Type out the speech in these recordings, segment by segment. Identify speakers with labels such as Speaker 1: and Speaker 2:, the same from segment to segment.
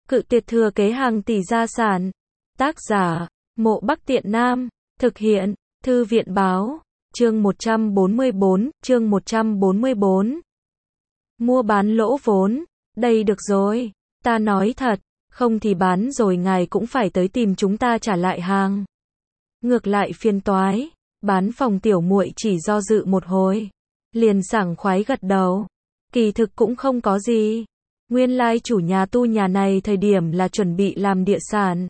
Speaker 1: Cự tuyệt thừa kế hàng tỷ gia sản. Tác giả, Mộ Bắc Tiện Nam. Thực hiện, Thư viện báo. Chương 144. Mua bán lỗ vốn. Đây được rồi. Ta nói thật, không thì bán rồi ngài cũng phải tới tìm chúng ta trả lại hàng. Ngược lại phiền toái. Bán phòng tiểu muội chỉ do dự một hồi, liền sảng khoái gật đầu. Kỳ thực cũng không có gì. Nguyên lai chủ nhà tu nhà này thời điểm là chuẩn bị làm địa sản.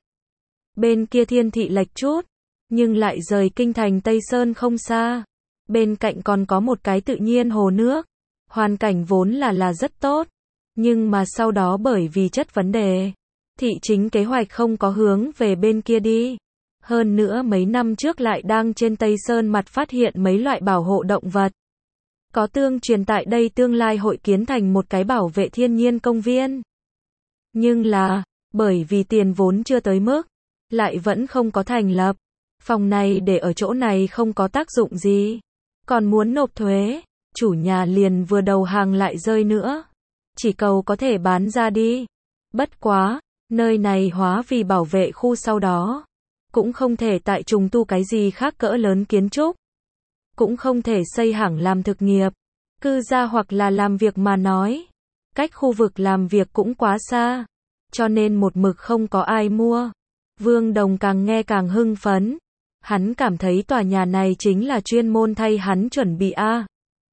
Speaker 1: Bên kia thiên thị lệch chút, nhưng lại rời kinh thành Tây Sơn không xa. Bên cạnh còn có một cái tự nhiên hồ nước. Hoàn cảnh vốn là rất tốt. Nhưng mà sau đó bởi vì chất vấn đề, thị chính kế hoạch không có hướng về bên kia đi. Hơn nữa mấy năm trước lại đang trên Tây Sơn mặt phát hiện mấy loại bảo hộ động vật. Có tương truyền tại đây tương lai hội kiến thành một cái bảo vệ thiên nhiên công viên. Nhưng là, bởi vì tiền vốn chưa tới mức, lại vẫn không có thành lập. Phòng này để ở chỗ này không có tác dụng gì. Còn muốn nộp thuế, chủ nhà liền vừa đầu hàng lại rơi nữa. Chỉ cầu có thể bán ra đi. Bất quá, nơi này hóa vì bảo vệ khu sau đó. Cũng không thể tại trùng tu cái gì khác cỡ lớn kiến trúc. Cũng không thể xây hẳn làm thực nghiệp, cư gia hoặc là làm việc mà nói. Cách khu vực làm việc cũng quá xa. Cho nên một mực không có ai mua. Vương Đồng càng nghe càng hưng phấn. Hắn cảm thấy tòa nhà này chính là chuyên môn thay hắn chuẩn bị a.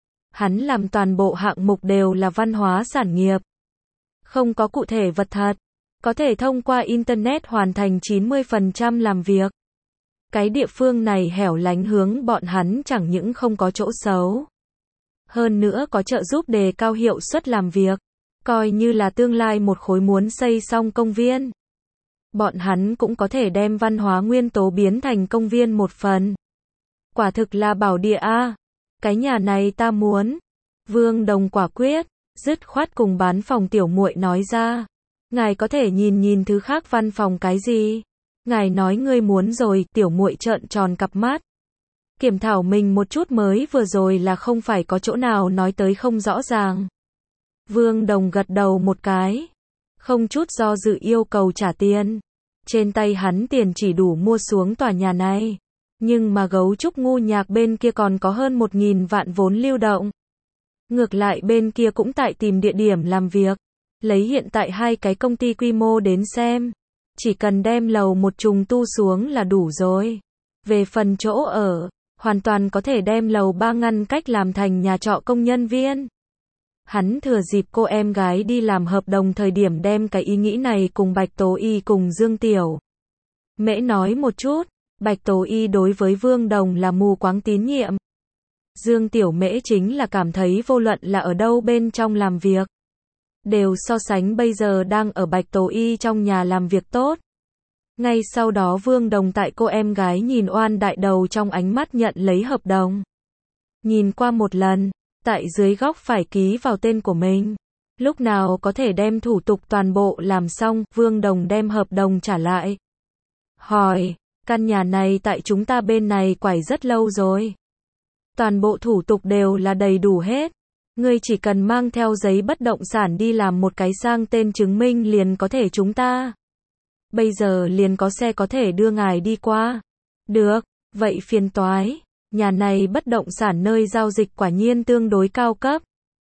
Speaker 1: Hắn làm toàn bộ hạng mục đều là văn hóa sản nghiệp. Không có cụ thể vật thật. Có thể thông qua Internet hoàn thành 90% làm việc. Cái địa phương này hẻo lánh hướng bọn hắn chẳng những không có chỗ xấu. Hơn nữa có trợ giúp đề cao hiệu suất làm việc. Coi như là tương lai một khối muốn xây xong công viên. Bọn hắn cũng có thể đem văn hóa nguyên tố biến thành công viên một phần. Quả thực là bảo địa a. Cái nhà này ta muốn. Vương Đồng quả quyết, dứt khoát cùng bán phòng tiểu muội nói ra. Ngài có thể nhìn thứ khác văn phòng cái gì? Ngài nói ngươi muốn rồi, tiểu muội trợn tròn cặp mắt. Kiểm thảo mình một chút mới vừa rồi là không phải có chỗ nào nói tới không rõ ràng. Vương Đồng gật đầu một cái. Không chút do dự yêu cầu trả tiền. Trên tay hắn tiền chỉ đủ mua xuống tòa nhà này. Nhưng mà gấu trúc ngu nhạc bên kia còn có hơn 1.000 vạn vốn lưu động. Ngược lại bên kia cũng tại tìm địa điểm làm việc. Lấy hiện tại hai cái công ty quy mô đến xem. Chỉ cần đem lầu một trùng tu xuống là đủ rồi. Về phần chỗ ở, hoàn toàn có thể đem lầu 3 ngăn cách làm thành nhà trọ công nhân viên. Hắn thừa dịp cô em gái đi làm hợp đồng thời điểm đem cái ý nghĩ này cùng Bạch Tố Y cùng Dương Tiểu Mễ nói một chút. Bạch Tố Y đối với Vương Đồng là mù quáng tín nhiệm. Dương Tiểu Mễ chính là cảm thấy vô luận là ở đâu bên trong làm việc. Đều so sánh bây giờ đang ở Bạch Tố Y trong nhà làm việc tốt. Ngay sau đó Vương Đồng tại cô em gái nhìn oan đại đầu trong ánh mắt nhận lấy hợp đồng. Nhìn qua một lần, tại dưới góc phải ký vào tên của mình. Lúc nào có thể đem thủ tục toàn bộ làm xong, Vương Đồng đem hợp đồng trả lại. Hỏi, căn nhà này tại chúng ta bên này quải rất lâu rồi. Toàn bộ thủ tục đều là đầy đủ hết. Ngươi chỉ cần mang theo giấy bất động sản đi làm một cái sang tên chứng minh liền có thể chúng ta. Bây giờ liền có xe có thể đưa ngài đi qua. Được, vậy phiền toái. Nhà này bất động sản nơi giao dịch quả nhiên tương đối cao cấp.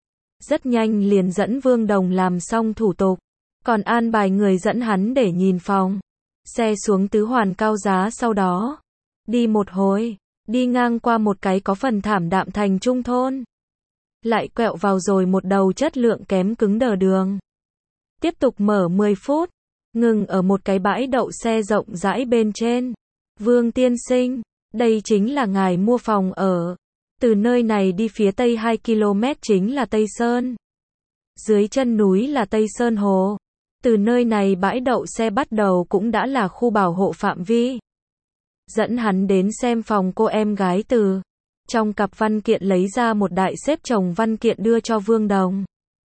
Speaker 1: Rất nhanh liền dẫn Vương Đồng làm xong thủ tục. Còn an bài người dẫn hắn để nhìn phòng. Xe xuống tứ hoàn cao giá sau đó. Đi một hồi, đi ngang qua một cái có phần thảm đạm thành trung thôn. Lại quẹo vào rồi một đầu chất lượng kém cứng đờ đường. Tiếp tục mở 10 phút, ngừng ở một cái bãi đậu xe rộng rãi bên trên. Vương tiên sinh, đây chính là ngài mua phòng ở. Từ nơi này đi phía tây 2 km chính là Tây Sơn. Dưới chân núi là Tây Sơn Hồ. Từ nơi này bãi đậu xe bắt đầu cũng đã là khu bảo hộ phạm vi. Dẫn hắn đến xem phòng cô em gái từ. Trong cặp văn kiện lấy ra một đại xếp chồng văn kiện đưa cho Vương Đồng.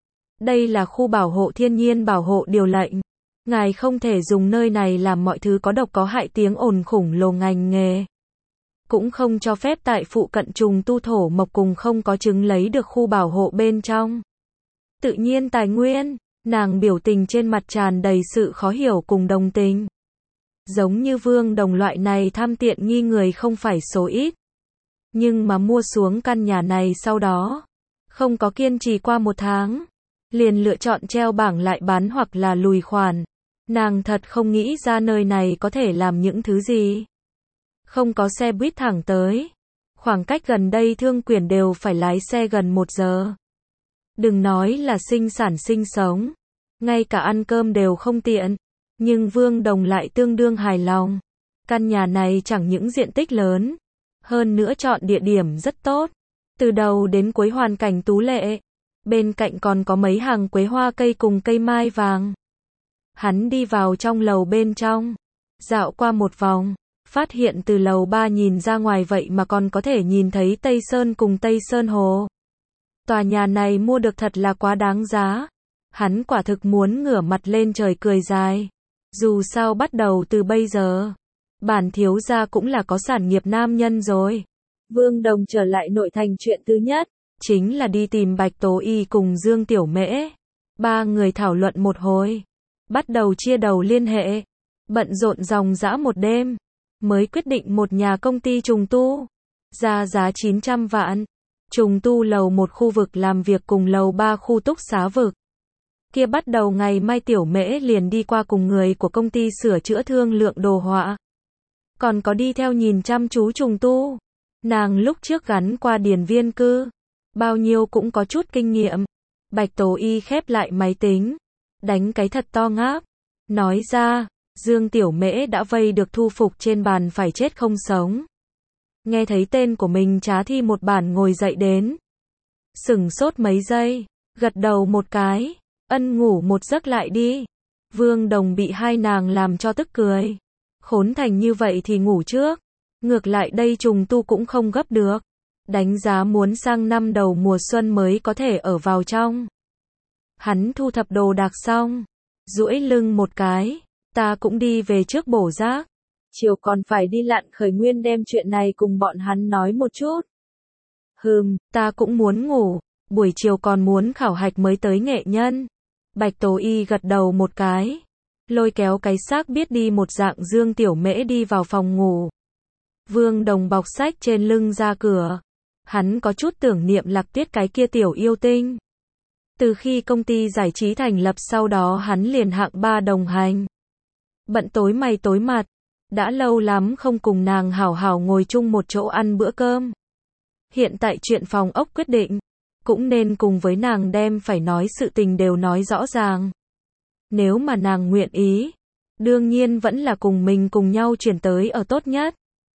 Speaker 1: Đây là khu bảo hộ thiên nhiên bảo hộ điều lệnh. Ngài không thể dùng nơi này làm mọi thứ có độc có hại tiếng ồn khủng lồ ngành nghề. Cũng không cho phép tại phụ cận trùng tu thổ mộc cùng không có chứng lấy được khu bảo hộ bên trong. Tự nhiên tài nguyên, Nàng biểu tình trên mặt tràn đầy sự khó hiểu cùng đồng tình. Giống như Vương Đồng loại này tham tiện nghi người không phải số ít. Nhưng mà mua xuống căn nhà này sau đó, không có kiên trì qua 1 tháng, liền lựa chọn treo bảng lại bán hoặc là lùi khoản. Nàng thật không nghĩ ra nơi này có thể làm những thứ gì. Không có xe buýt thẳng tới. Khoảng cách gần đây Thương Quyển đều phải lái xe gần 1 giờ. Đừng nói là sinh sản sinh sống, ngay cả ăn cơm đều không tiện. Nhưng Vương Đồng lại tương đương hài lòng. Căn nhà này chẳng những diện tích lớn, hơn nữa chọn địa điểm rất tốt. Từ đầu đến cuối hoàn cảnh tú lệ. Bên cạnh còn có mấy hàng quế hoa cây cùng cây mai vàng. Hắn đi vào trong lầu bên trong, dạo qua một vòng, phát hiện từ lầu 3 nhìn ra ngoài vậy mà còn có thể nhìn thấy Tây Sơn cùng Tây Sơn Hồ. Tòa nhà này mua được thật là quá đáng giá. Hắn quả thực muốn ngửa mặt lên trời cười dài. Dù sao bắt đầu từ bây giờ, bản thiếu gia cũng là có sản nghiệp nam nhân rồi. Vương Đồng trở lại nội thành chuyện thứ nhất, chính là đi tìm Bạch Tố Y cùng Dương Tiểu Mễ. 3 người thảo luận một hồi, bắt đầu chia đầu liên hệ, bận rộn ròng rã một đêm, mới quyết định một nhà công ty trùng tu, ra giá 900 vạn, trùng tu lầu 1 khu vực làm việc cùng lầu 3 khu túc xá vực. Kia bắt đầu ngày mai Tiểu Mễ liền đi qua cùng người của công ty sửa chữa thương lượng đồ họa. Còn có đi theo nhìn chăm chú trùng tu. Nàng lúc trước gắn qua điền viên cư, bao nhiêu cũng có chút kinh nghiệm. Bạch Tố Y khép lại máy tính, đánh cái thật to ngáp, nói ra, Dương Tiểu Mễ đã vây được thu phục trên bàn phải chết không sống. Nghe thấy tên của mình Trá Thi một bản ngồi dậy đến. Sửng sốt mấy giây, gật đầu một cái, ân ngủ một giấc lại đi. Vương Đồng bị hai nàng làm cho tức cười. Khốn thành như vậy thì ngủ trước. Ngược lại đây trùng tu cũng không gấp được. Đánh giá muốn sang năm đầu mùa xuân mới có thể ở vào trong. Hắn thu thập đồ đạc xong, duỗi lưng một cái, ta cũng đi về trước bổ rác. Chiều còn phải đi Lạn Khởi Nguyên đem chuyện này cùng bọn hắn nói một chút. Ta cũng muốn ngủ, buổi chiều còn muốn khảo hạch mới tới nghệ nhân. Bạch Tố Y gật đầu một cái, lôi kéo cái xác biết đi một dạng Dương Tiểu Mễ đi vào phòng ngủ. Vương Đồng bọc sách trên lưng ra cửa. Hắn có chút tưởng niệm Lạc Tuyết cái kia tiểu yêu tinh. Từ khi công ty giải trí thành lập sau đó hắn liền hạng 3 đồng hành. Bận tối mày tối mặt. Đã lâu lắm không cùng nàng hảo hảo ngồi chung một chỗ ăn bữa cơm. Hiện tại chuyện phòng ốc quyết định, cũng nên cùng với nàng đem phải nói sự tình đều nói rõ ràng. Nếu mà nàng nguyện ý, đương nhiên vẫn là cùng mình cùng nhau chuyển tới ở tốt nhất.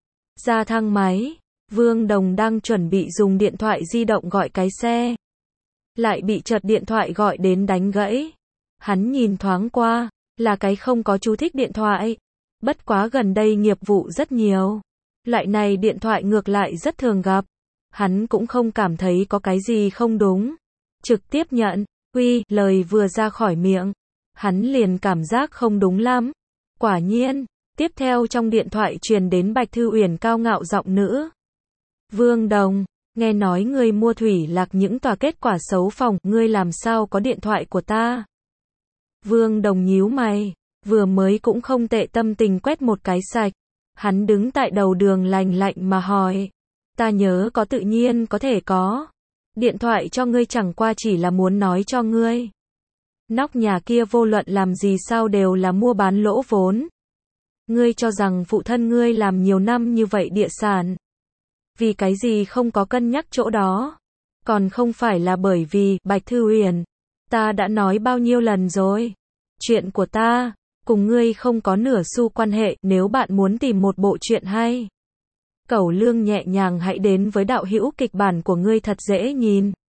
Speaker 1: Ra thang máy, Vương Đồng đang chuẩn bị dùng điện thoại di động gọi cái xe. Lại bị chợt điện thoại gọi đến đánh gãy. Hắn nhìn thoáng qua, là cái không có chú thích điện thoại. Bất quá gần đây nghiệp vụ rất nhiều. Loại này điện thoại ngược lại rất thường gặp. Hắn cũng không cảm thấy có cái gì không đúng. Trực tiếp nhận, lời vừa ra khỏi miệng. Hắn liền cảm giác không đúng lắm. Quả nhiên, tiếp theo trong điện thoại truyền đến Bạch Thư Uyển cao ngạo giọng nữ. Vương Đồng, nghe nói ngươi mua Thủy Lạc những tòa kết quả xấu phòng, ngươi làm sao có điện thoại của ta? Vương Đồng nhíu mày, vừa mới cũng không tệ tâm tình quét một cái sạch. Hắn đứng tại đầu đường lành lạnh mà hỏi. Ta nhớ có tự nhiên có thể có. Điện thoại cho ngươi chẳng qua chỉ là muốn nói cho ngươi. Nóc nhà kia vô luận làm gì sao đều là mua bán lỗ vốn. Ngươi cho rằng phụ thân ngươi làm nhiều năm như vậy địa sản. Vì cái gì không có cân nhắc chỗ đó? Còn không phải là bởi vì, Bạch Thư Uyển, ta đã nói bao nhiêu lần rồi. Chuyện của ta, cùng ngươi không có nửa xu quan hệ, nếu bạn muốn tìm một bộ truyện hay. Cẩu Lương nhẹ nhàng hãy đến với đạo hữu kịch bản của ngươi thật dễ nhìn.